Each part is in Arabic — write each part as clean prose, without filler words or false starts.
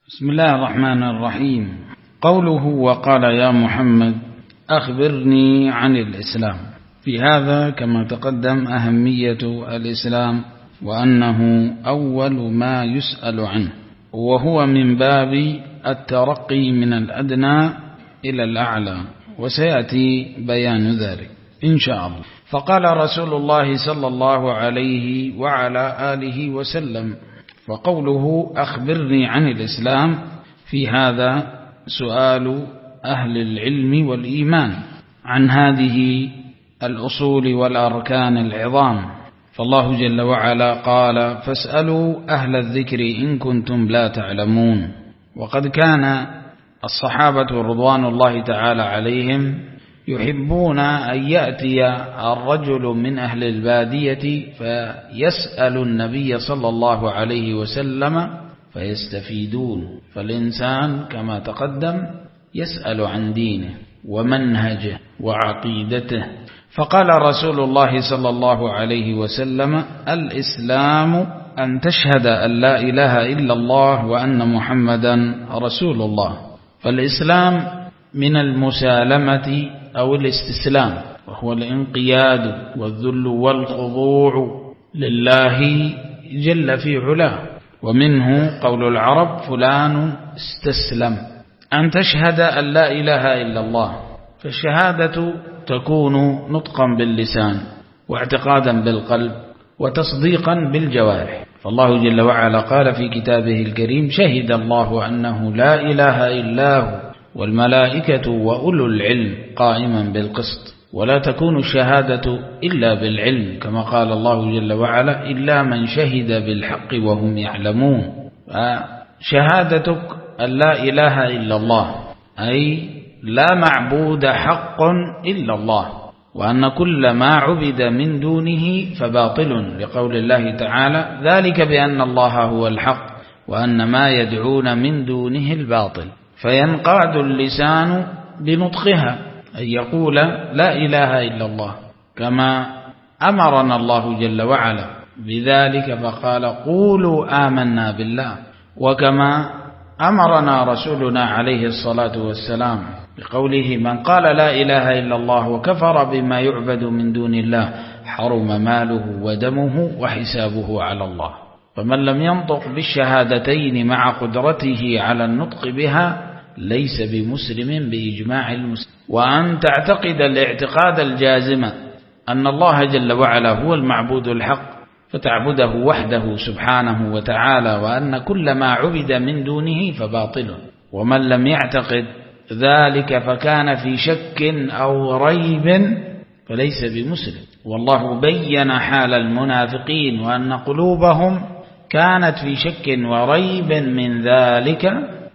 بسم الله الرحمن الرحيم. قوله وقال يا محمد أخبرني عن الإسلام. في هذا كما تقدم أهمية الإسلام وأنه أول ما يسأل عنه، وهو من باب الترقي من الأدنى إلى الأعلى، وسيأتي بيان ذلك إن شاء الله. فقال رسول الله صلى الله عليه وعلى آله وسلم: وقوله أخبرني عن الإسلام في هذا سؤال أهل العلم والإيمان عن هذه الأصول والأركان العظام. فالله جل وعلا قال: فاسألوا أهل الذكر إن كنتم لا تعلمون. وقد كان الصحابة رضوان الله تعالى عليهم يحبون أن يأتي الرجل من أهل البادية فيسأل النبي صلى الله عليه وسلم فيستفيدون. فالإنسان كما تقدم يسأل عن دينه ومنهجه وعقيدته. فقال رسول الله صلى الله عليه وسلم: الإسلام أن تشهد أن لا إله إلا الله وأن محمدا رسول الله. فالإسلام من المسالمة أو الاستسلام، وهو الانقياد والذل والخضوع لله جل في علاه. ومنه قول العرب: فلان استسلم. أن تشهد أن لا إله إلا الله، فالشهادة تكون نطقا باللسان واعتقادا بالقلب وتصديقا بالجوارح. فالله جل وعلا قال في كتابه الكريم: شهد الله أنه لا إله إلا هو والملائكة وأولو العلم قائما بالقسط. ولا تكون الشهادة إلا بالعلم، كما قال الله جل وعلا: إلا من شهد بالحق وهم يعلمون. شهادتك أن لا إله إلا الله، أي لا معبود حق إلا الله، وأن كل ما عبد من دونه فباطل، لقول الله تعالى: ذلك بأن الله هو الحق وأن ما يدعون من دونه الباطل. فينقاد اللسان بنطقها، أن يقول لا إله إلا الله، كما أمرنا الله جل وعلا بذلك فقال: قولوا آمنا بالله. وكما أمرنا رسولنا عليه الصلاة والسلام بقوله: من قال لا إله إلا الله وكفر بما يعبد من دون الله حرم ماله ودمه وحسابه على الله. فمن لم ينطق بالشهادتين مع قدرته على النطق بها ليس بمسلم بإجماع المسلم. وأن تعتقد الاعتقاد الجازم أن الله جل وعلا هو المعبود الحق، فتعبده وحده سبحانه وتعالى، وأن كل ما عبد من دونه فباطل. ومن لم يعتقد ذلك فكان في شك أو ريب فليس بمسلم. والله بين حال المنافقين وأن قلوبهم كانت في شك وريب من ذلك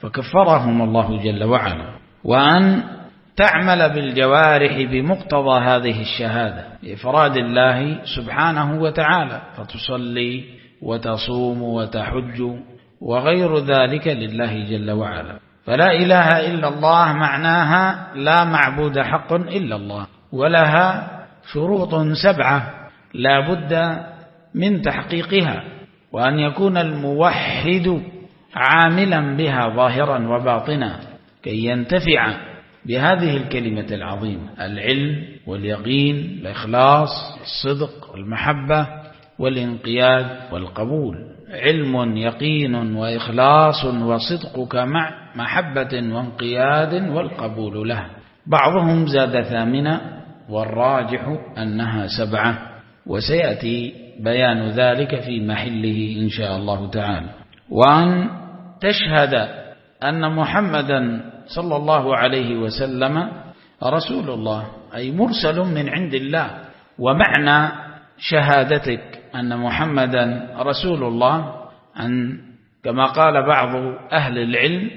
فكفرهم الله جل وعلا. وأن تعمل بالجوارح بمقتضى هذه الشهادة بإفراد الله سبحانه وتعالى، فتصلي وتصوم وتحج وغير ذلك لله جل وعلا. فلا إله إلا الله معناها لا معبود حق إلا الله، ولها شروط 7 لا بد من تحقيقها، وأن يكون الموحد عاملا بها ظاهرا وباطنا كي ينتفع بهذه الكلمة العظيمة: العلم واليقين، الإخلاص، الصدق، المحبة والانقياد والقبول. علم يقين وإخلاص وصدقك مع محبة وانقياد والقبول له. بعضهم زاد 8 والراجح أنها 7، وسيأتي بيان ذلك في محله إن شاء الله تعالى. وأن تشهد أن محمدا صلى الله عليه وسلم رسول الله، أي مرسل من عند الله. ومعنى شهادتك أن محمدا رسول الله أن كما قال بعض أهل العلم: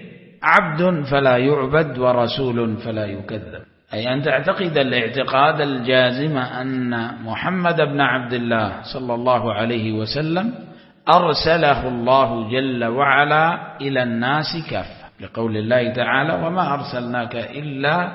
عبد فلا يعبد ورسول فلا يكذب، أي أن تعتقد الاعتقاد الجازم أن محمد بن عبد الله صلى الله عليه وسلم أرسله الله جل وعلا إلى الناس كافة، لقول الله تعالى: وما أرسلناك إلا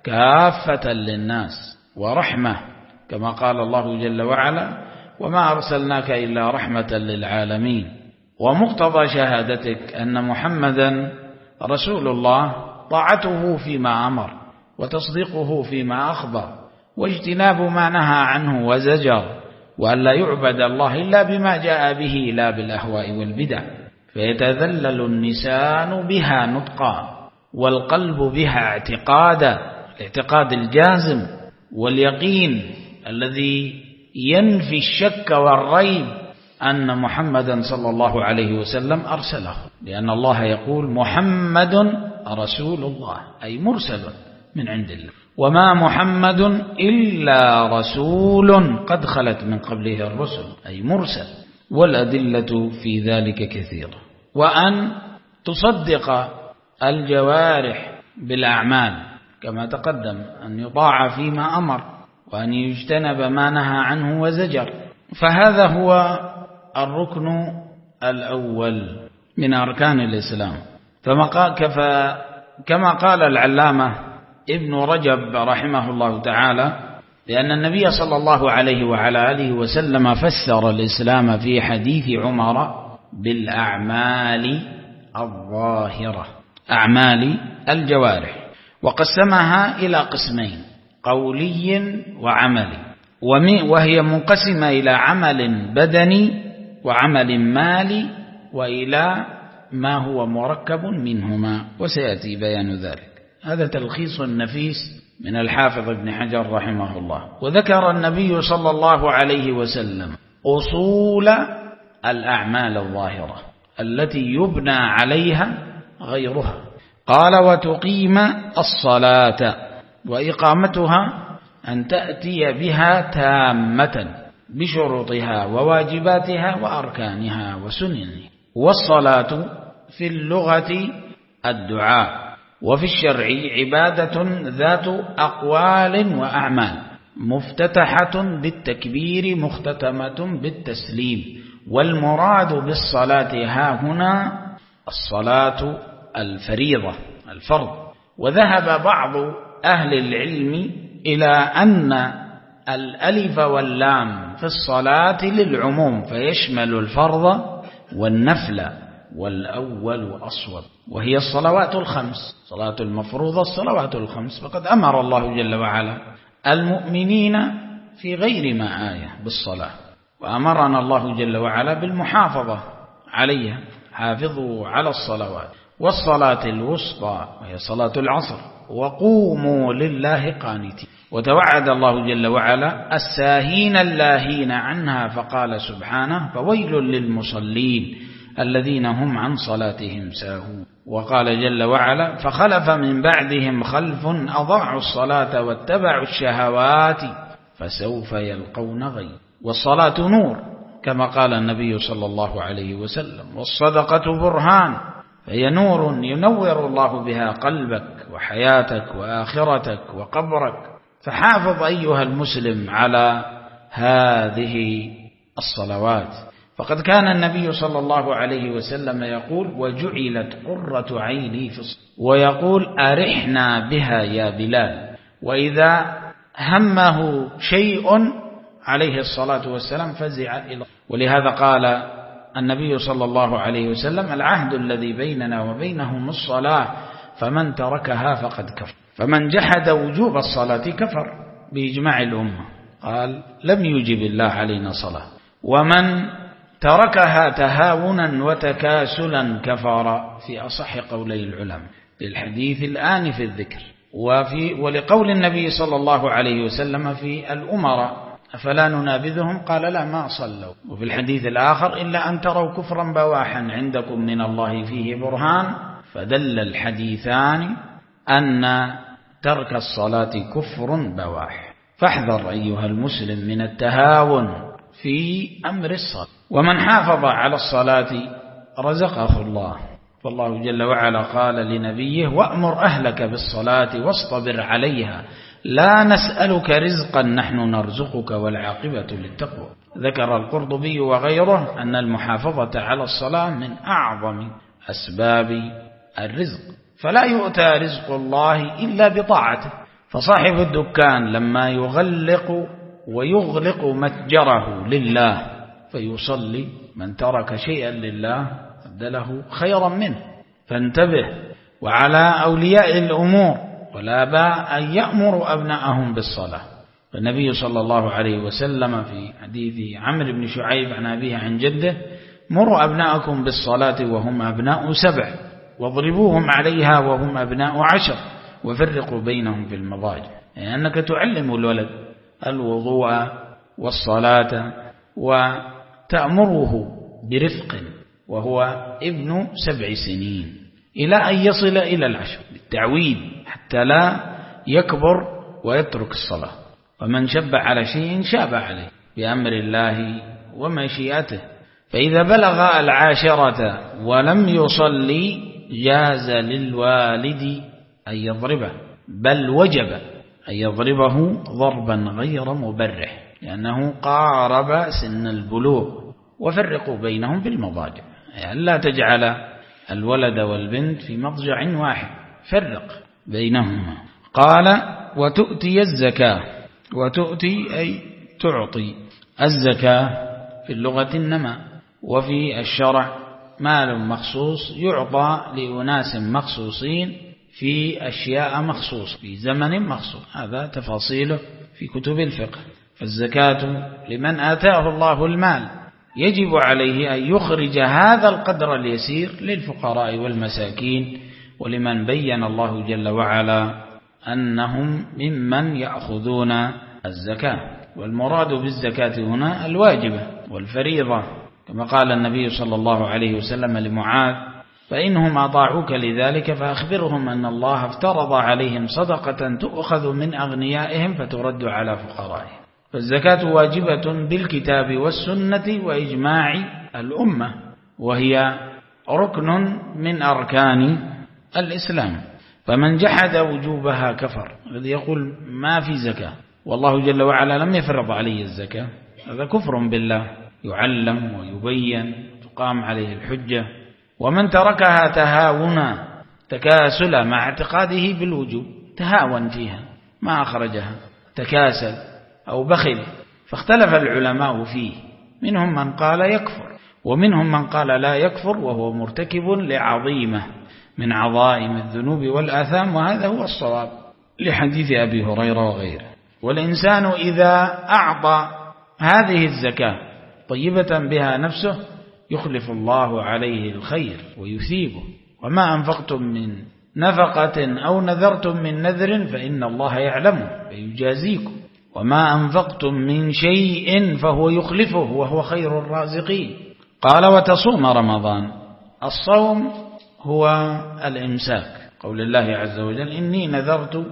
كافة للناس ورحمة، كما قال الله جل وعلا: وما أرسلناك إلا رحمة للعالمين. ومقتضى شهادتك أن محمدا رسول الله طاعته فيما أمر وتصديقه فيما أخبر واجتناب ما نهى عنه وزجر، وأن لا يعبد الله إلا بما جاء به لا بالأهواء والبدع، فيتذلل النسان بها نطقا والقلب بها اعتقادا، الاعتقاد الجازم واليقين الذي ينفي الشك والريب أن محمدا صلى الله عليه وسلم أرسله، لأن الله يقول محمد رسول الله أي مرسل من عند الله، وما محمد إلا رسول قد خلت من قبله الرسل أي مرسل، والأدلة في ذلك كثيرة. وأن تصدق الجوارح بالأعمال كما تقدم، أن يطاع فيما أمر وأن يجتنب ما نهى عنه وزجر، فهذا هو الركن الأول من أركان الإسلام. كما قال العلامة ابن رجب رحمه الله تعالى، لأن النبي صلى الله عليه وعلى آله وسلم فسر الإسلام في حديث عمر بالأعمال الظاهرة، أعمال الجوارح، وقسمها إلى قسمين، قولي وعملي، وهي منقسمة إلى عمل بدني وعمل مالي وإلى ما هو مركب منهما، وسيأتي بيان ذلك. هذا تلخيص نفيس من الحافظ ابن حجر رحمه الله. وذكر النبي صلى الله عليه وسلم أصول الأعمال الظاهرة التي يبنى عليها غيرها، قال وتقيم الصلاة، وإقامتها أن تأتي بها تامة بشروطها وواجباتها وأركانها وسننها. والصلاة في اللغة الدعاء، وفي الشرع عبادة ذات أقوال وأعمال، مفتتحة بالتكبير مختتمة بالتسليم، والمراد بالصلاة ها هنا الصلاة الفريضة الفرض. وذهب بعض أهل العلم إلى أن الألف واللام في الصلاة للعموم، فيشمل الفرض والنفل، والأول أصوب، وهي الصلوات الخمس، صلاة المفروضة الصلوات الخمس. فقد أمر الله جل وعلا المؤمنين في غير ما آية بالصلاة، وأمرنا الله جل وعلا بالمحافظة عليها، حافظوا على الصلوات، والصلاة الوسطى وهي صلاة العصر، وقوموا لله قانتين. وتوعد الله جل وعلا الساهين اللاهين عنها، فقال سبحانه فويل للمصلين الذين هم عن صلاتهم ساهون. وقال جل وعلا فخلف من بعدهم خلف أضاعوا الصلاة واتبعوا الشهوات فسوف يلقون غيا. والصلاة نور كما قال النبي صلى الله عليه وسلم، والصدقة برهان، فهي نور ينور الله بها قلبك وحياتك وآخرتك وقبرك. فحافظ أيها المسلم على هذه الصلوات، فقد كان النبي صلى الله عليه وسلم يقول وجعلت قرة عيني في الصلاة، ويقول أرحنا بها يا بلال. وإذا همه شيء عليه الصلاة والسلام فزع إلى، ولهذا قال النبي صلى الله عليه وسلم العهد الذي بيننا وبينهم الصلاة فمن تركها فقد كفر، فمن جحد وجوب الصلاة كفر بإجماع الأمة، قال لم يجب الله علينا صلاة. ومن تركها تهاونا وتكاسلا كفر، في أصح قولي العلماء للحديث الآن في الذكر. ولقول النبي صلى الله عليه وسلم في الأمراء أفلا ننابذهم، قال لا ما صلوا. وفي الحديث الآخر إلا أن تروا كفرا بواحا عندكم من الله فيه برهان، فدل الحديثان أن ترك الصلاة كفر بواح. فاحذر أيها المسلم من التهاون في أمر الصلاة. ومن حافظ على الصلاة رزقه الله، فالله جل وعلا قال لنبيه وأمر أهلك بالصلاة واصطبر عليها لا نسألك رزقا نحن نرزقك والعاقبة للتقوى. ذكر القرطبي وغيره أن المحافظة على الصلاة من أعظم أسباب الرزق، فلا يؤتى رزق الله إلا بطاعته. فصاحب الدكان لما يغلق ويغلق متجره لله فيصلي من ترك شيئا لله أبدله خيرا منه، فانتبه. وعلى أولياء الأمور والآباء أن يأمروا أبنائهم بالصلاة. فالنبي صلى الله عليه وسلم في حديث عمرو بن شعيب عن أبيه عن جده: مروا أبناءكم بالصلاة وهم أبناء 7 واضربوهم عليها وهم أبناء 10 وفرقوا بينهم في المضاجع. يعني أنك تعلم الولد الوضوء والصلاة وتأمره برفق وهو ابن 7 سنين إلى أن يصل إلى 10 بالتعويد حتى لا يكبر ويترك الصلاة. ومن شب على شيء شاب عليه بأمر الله ومشيئته. فإذا بلغ 10 ولم يصلي جاز للوالد أن يضربه، بل وجب أن يضربه ضربا غير مبرح لأنه قارب سن البلوغ. وفرقوا بينهم في المضاجع، يعني لا تجعل الولد والبنت في مضجع واحد، فرق بينهما. قال: وتؤتي الزكاة. وتؤتي أي تعطي. الزكاة في اللغة النماء، وفي الشرع مال مخصوص يعطى لأناس مخصوصين في أشياء مخصوصة في زمن مخصوص. هذا تفاصيله في كتب الفقه. فالزكاة لمن آتاه الله المال يجب عليه أن يخرج هذا القدر اليسير للفقراء والمساكين، ولمن بين الله جل وعلا أنهم ممن يأخذون الزكاة. والمراد بالزكاة هنا الواجبة والفريضة، كما قال النبي صلى الله عليه وسلم لمعاذ: فإنهم أطاعوك لذلك فأخبرهم أن الله افترض عليهم صدقة تؤخذ من أغنيائهم فترد على فقرائهم. فالزكاة واجبة بالكتاب والسنة وإجماع الأمة، وهي ركن من أركان الإسلام. فمن جحد وجوبها كفر. الذي يقول ما في زكاة والله جل وعلا لم يفرض عليه الزكاة، هذا كفر بالله، يعلم ويبين تقام عليه الحجة. ومن تركها تهاونا تكاسلا مع اعتقاده بالوجوب، تهاون فيها ما أخرجها، تكاسل أو بخل. فاختلف العلماء فيه، منهم من قال يكفر ومنهم من قال لا يكفر وهو مرتكب لعظيمة من عظائم الذنوب والآثام، وهذا هو الصواب لحديث أبي هريرة وغيره. والإنسان إذا أعطى هذه الزكاة طيبة بها نفسه يخلف الله عليه الخير ويثيبه. وما أنفقتم من نفقة أو نذرتم من نذر فإن الله يعلمه فيجازيكم، وما أنفقتم من شيء فهو يخلفه وهو خير الرازقين. قال: وتصوم رمضان. الصوم هو الإمساك، قول الله عز وجل: إني نذرت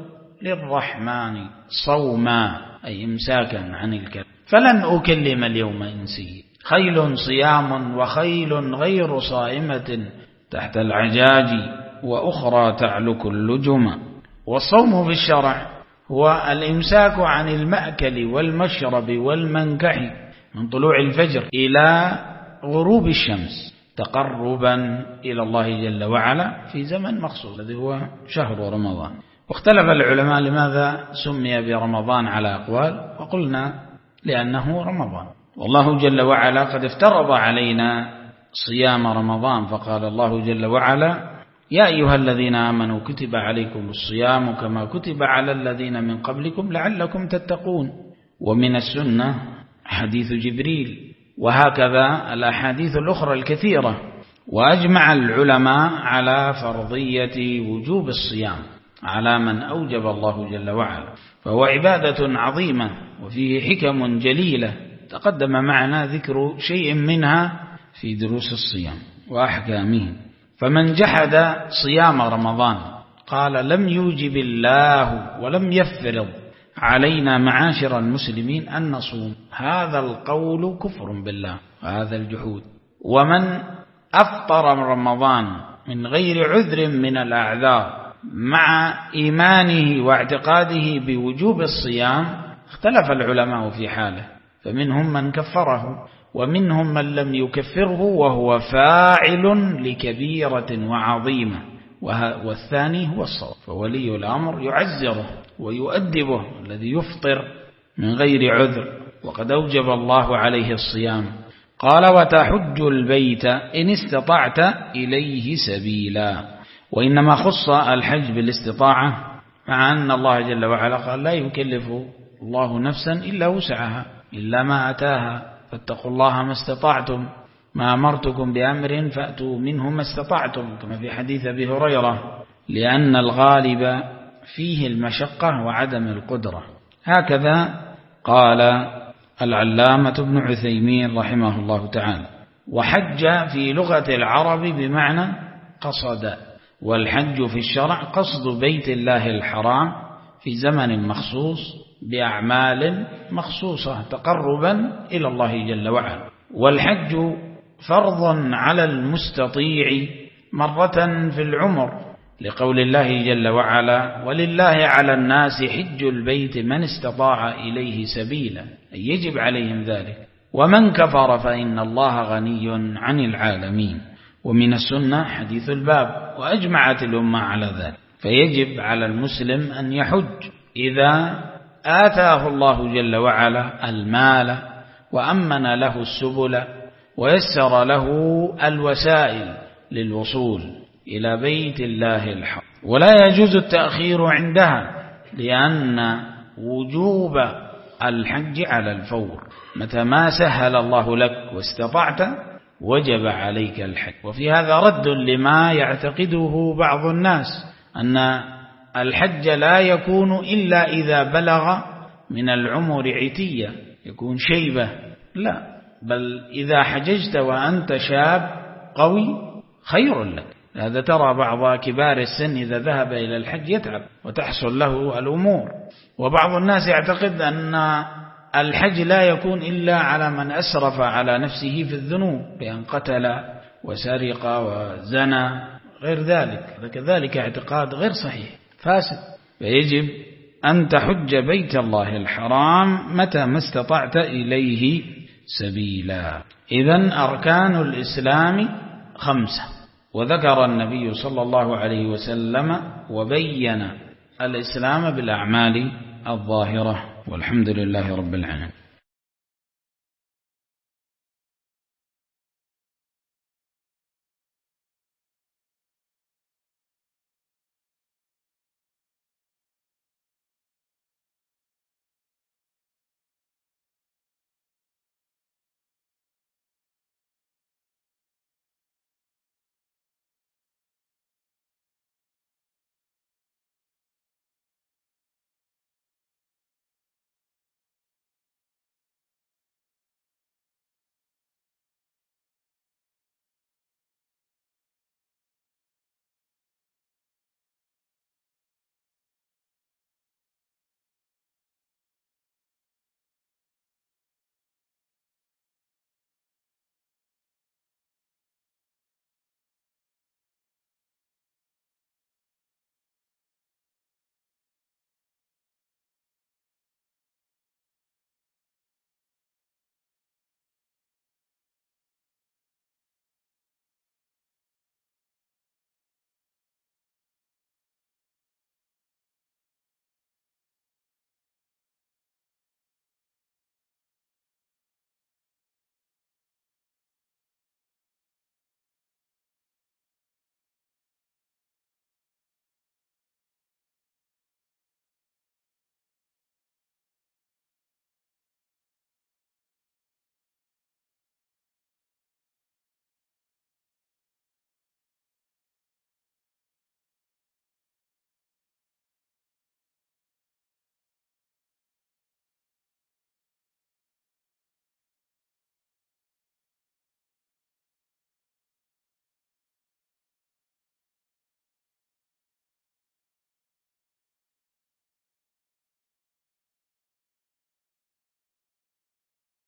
للرحمن صوما، أي إمساكا عن الكلام، فلن أكلم اليوم إنسيا. خيل صيام وخيل غير صائمة تحت العجاج وأخرى تعلك اللجم. والصوم في الشرع هو الإمساك عن المأكل والمشرب والمنكح من طلوع الفجر إلى غروب الشمس تقربا إلى الله جل وعلا في زمن مخصوص الذي هو شهر رمضان. واختلف العلماء لماذا سمي برمضان على أقوال، وقلنا لأنه رمضان، والله جل وعلا قد افترض علينا صيام رمضان، فقال الله جل وعلا: يا أيها الذين آمنوا كتب عليكم الصيام كما كتب على الذين من قبلكم لعلكم تتقون. ومن السنة حديث جبريل، وهكذا الأحاديث الأخرى الكثيرة. وأجمع العلماء على فرضية وجوب الصيام على من أوجب الله جل وعلا، فهو عبادة عظيمة وفيه حكم جليلة تقدم معنا ذكر شيء منها في دروس الصيام وأحكامه. فمن جحد صيام رمضان قال: لم يوجب الله ولم يفرض علينا معاشر المسلمين أن نصوم، هذا القول كفر بالله وهذا الجحود. ومن أفطر رمضان من غير عذر من الأعذار مع إيمانه واعتقاده بوجوب الصيام اختلف العلماء في حاله، فمنهم من كفره ومنهم من لم يكفره وهو فاعل لكبيرة وعظيمة، والثاني هو الصواب. فولي الأمر يعزره ويؤدبه الذي يفطر من غير عذر وقد أوجب الله عليه الصيام. قال وتحج البيت إن استطعت إليه سبيلا. وإنما خص الحج بالاستطاعة، مع أن الله جل وعلا قال لا يكلف الله نفسا إلا وسعها إلا ما أتاها، فاتقوا الله ما استطعتم، ما أمرتكم بأمر فأتوا منه ما استطعتم، كما في حديث أبي هريرة، لأن الغالب فيه المشقة وعدم القدرة. هكذا قال العلامة ابن عثيمين رحمه الله تعالى. وحج في لغة العرب بمعنى قصد، والحج في الشرع قصد بيت الله الحرام في زمن مخصوص بأعمال مخصوصة تقربا إلى الله جل وعلا. والحج فرض على المستطيع مرة في العمر، لقول الله جل وعلا ولله على الناس حج البيت من استطاع إليه سبيلا، أي يجب عليهم ذلك، ومن كفر فإن الله غني عن العالمين. ومن السنة حديث الباب، وأجمعت الأمة على ذلك، فيجب على المسلم أن يحج إذا آتاه الله جل وعلا المال وأمن له السبل ويسر له الوسائل للوصول إلى بيت الله الحرام. ولا يجوز التأخير عندها، لأن وجوب الحج على الفور، متى ما سهل الله لك واستطعت وجب عليك الحج. وفي هذا رد لما يعتقده بعض الناس أن الحج لا يكون إلا إذا بلغ من العمر عتية، يكون شيبة، لا، بل إذا حججت وأنت شاب قوي خير لك. هذا ترى بعض كبار السن إذا ذهب إلى الحج يتعب وتحصل له الأمور. وبعض الناس يعتقد أن الحج لا يكون إلا على من أسرف على نفسه في الذنوب بأن قتل وسرق وزنى غير ذلك، كذلك اعتقاد غير صحيح فاسد. فيجب أن تحج بيت الله الحرام متى ما استطعت إليه سبيلا. إذن أركان الإسلام 5، وذكر النبي صلى الله عليه وسلم وبين الإسلام بالأعمال الظاهرة، والحمد لله رب العالمين.